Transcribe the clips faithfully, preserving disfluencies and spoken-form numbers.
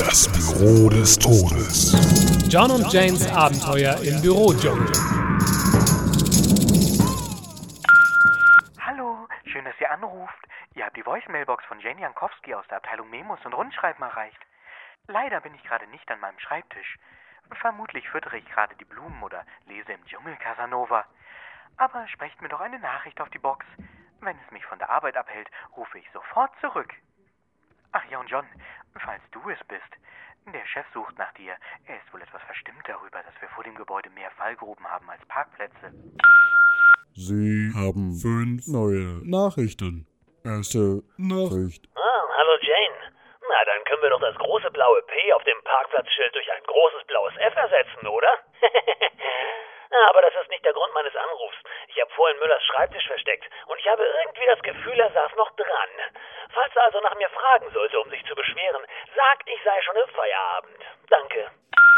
Das Büro des Todes. John und Janes Abenteuer im Bürodschungel. Hallo, schön, dass ihr anruft. Ihr habt die Voicemailbox von Jane Jankowski aus der Abteilung Memos und Rundschreiben erreicht. Leider bin ich gerade nicht an meinem Schreibtisch. Vermutlich füttere ich gerade die Blumen oder lese im Dschungel Casanova. Aber sprecht mir doch eine Nachricht auf die Box. Wenn es mich von der Arbeit abhält, rufe ich sofort zurück. Ach ja, und John, falls du es bist, der Chef sucht nach dir. Er ist wohl etwas verstimmt darüber, dass wir vor dem Gebäude mehr Fallgruben haben als Parkplätze. Sie haben fünf neue Nachrichten. Erste Nachricht. Ah, hallo Jane. Na, dann können wir doch das große blaue P auf dem Parkplatzschild durch ein großes blaues F ersetzen, oder? Aber das ist nicht der Grund meines Anrufs. Ich habe vorhin Müllers Schreibtisch versteckt und ich habe irgendwie das Gefühl, er saß noch dran. Falls er also nach mir fragen sollte, um sich zu beschweren, sagt, ich sei schon im Feierabend. Danke.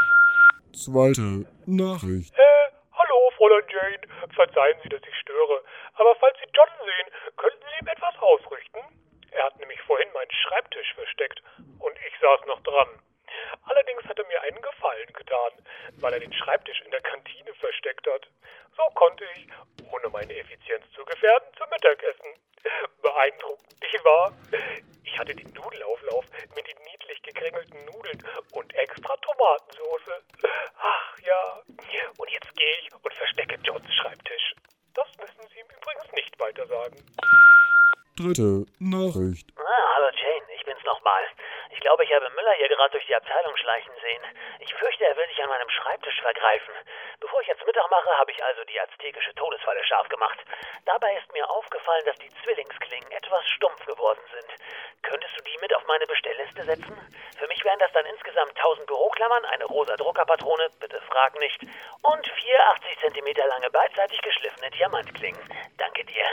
Zweite Nachricht. Äh, hallo, Fräulein Jane. Verzeihen Sie, dass ich störe. Aber falls Sie John sehen, könnten Sie ihm etwas ausrichten? Er hat nämlich vorhin meinen Schreibtisch versteckt und ich saß noch dran. Allerdings hat er mir einen Gefallen getan, weil er den Schreibtisch in der Kantine versteckt hat. So konnte ich, ohne meine Effizienz zu gefährden, zum Mittagessen. Beeindruckend, nicht wahr? Ich hatte den Nudelauflauf mit den niedlich gekringelten Nudeln und extra Tomatensauce. Ach ja, und jetzt gehe ich und verstecke Johns Schreibtisch. Das müssen Sie ihm übrigens nicht weiter sagen. Dritte Nachricht. Ah, hallo Jane, ich bin's nochmal. Ich glaube, ich habe Müller hier gerade durch die Abteilung schleichen sehen. Ich fürchte, er will sich an meinem Schreibtisch vergreifen. Bevor ich jetzt Mittag mache, habe ich also die aztekische Todesfalle scharf gemacht. Dabei ist mir aufgefallen, dass die Zwillingsklingen etwas stumpf geworden sind. Könntest du die mit auf meine Bestellliste setzen? Für mich wären das dann insgesamt tausend Büroklammern, eine rosa Druckerpatrone, bitte frag nicht, und vier achtzig Zentimeter lange beidseitig geschliffene Diamantklingen. Danke dir.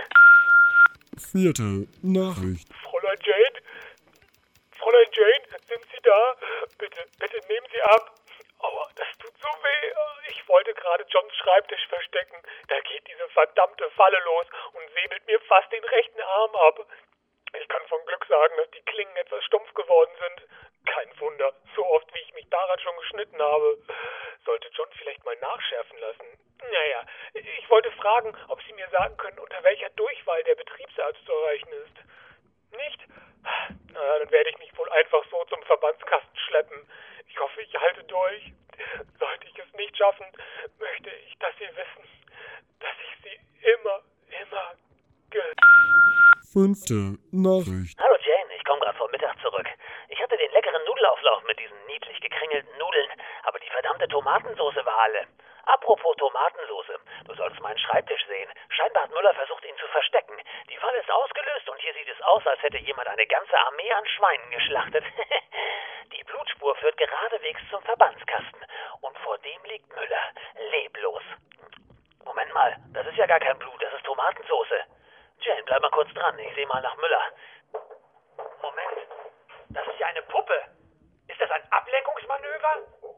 Vierte Nachricht. Fräulein Jane? Fräulein Jane, sind Sie da? Bitte, bitte nehmen Sie ab. Aua, das tut so weh. Ich wollte gerade Johns Schreibtisch verstecken. Da geht diese verdammte Falle los und säbelt mir fast den rechten Arm ab. Ich kann von Glück sagen, dass die Klingen etwas stumpf geworden sind. Kein Wunder, so oft wie ich mich daran schon geschnitten habe. Sollte John vielleicht mal nachschärfen lassen? Naja, ich wollte fragen, ob Sie mir sagen können, unter welcher Durchwahl der Betriebsarzt zu erreichen ist. Nicht? Na, dann werde ich mich wohl einfach so zum Verbandskasten schleppen. Ich hoffe, ich halte durch. Sollte ich es nicht schaffen, möchte ich, dass Sie wissen, dass ich Sie immer, immer ge... Fünfte Nachricht. Hallo Jane, ich komme gerade vom Mittag zurück. Ich hatte den leckeren Nudelauflauf mit diesen niedlich gekringelten Nudeln, aber die verdammte Tomatensauce war alle. Apropos Tomatensauce, du solltest meinen Schreibtisch sehen. Scheinbar hat Müller versucht, ihn zu verstecken. Die Falle ist ausgelöst und hier sieht es aus, als hätte jemand eine ganze Armee an Schweinen geschlachtet. Die Blutspur führt geradewegs zum Verbandskasten und vor dem liegt Müller, leblos. Moment mal, das ist ja gar kein Blut, das ist Tomatensauce. Jane, bleib mal kurz dran, ich sehe mal nach Müller. Moment, das ist ja eine Puppe. Ist das ein Ablenkungsmanöver?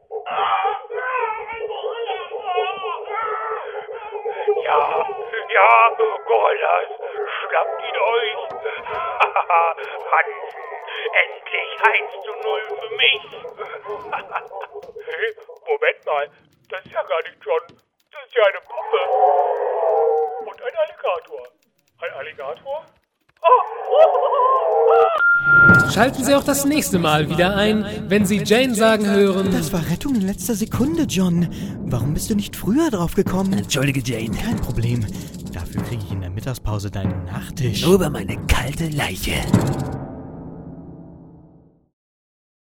Ja, ja, Gorillas, schnappt ihn euch. Hansen, endlich eins zu null für mich. Hey, Moment mal, das ist ja gar nicht John. Das ist ja eine Puppe. Und ein Alligator. Ein Alligator? Schalten Sie auch das nächste Mal wieder ein, wenn Sie Jane sagen hören... Das war Rettung in letzter Sekunde, John. Warum bist du nicht früher drauf gekommen? Entschuldige, Jane. Kein Problem. Dafür kriege ich in der Mittagspause deinen Nachtisch. Nur über meine kalte Leiche.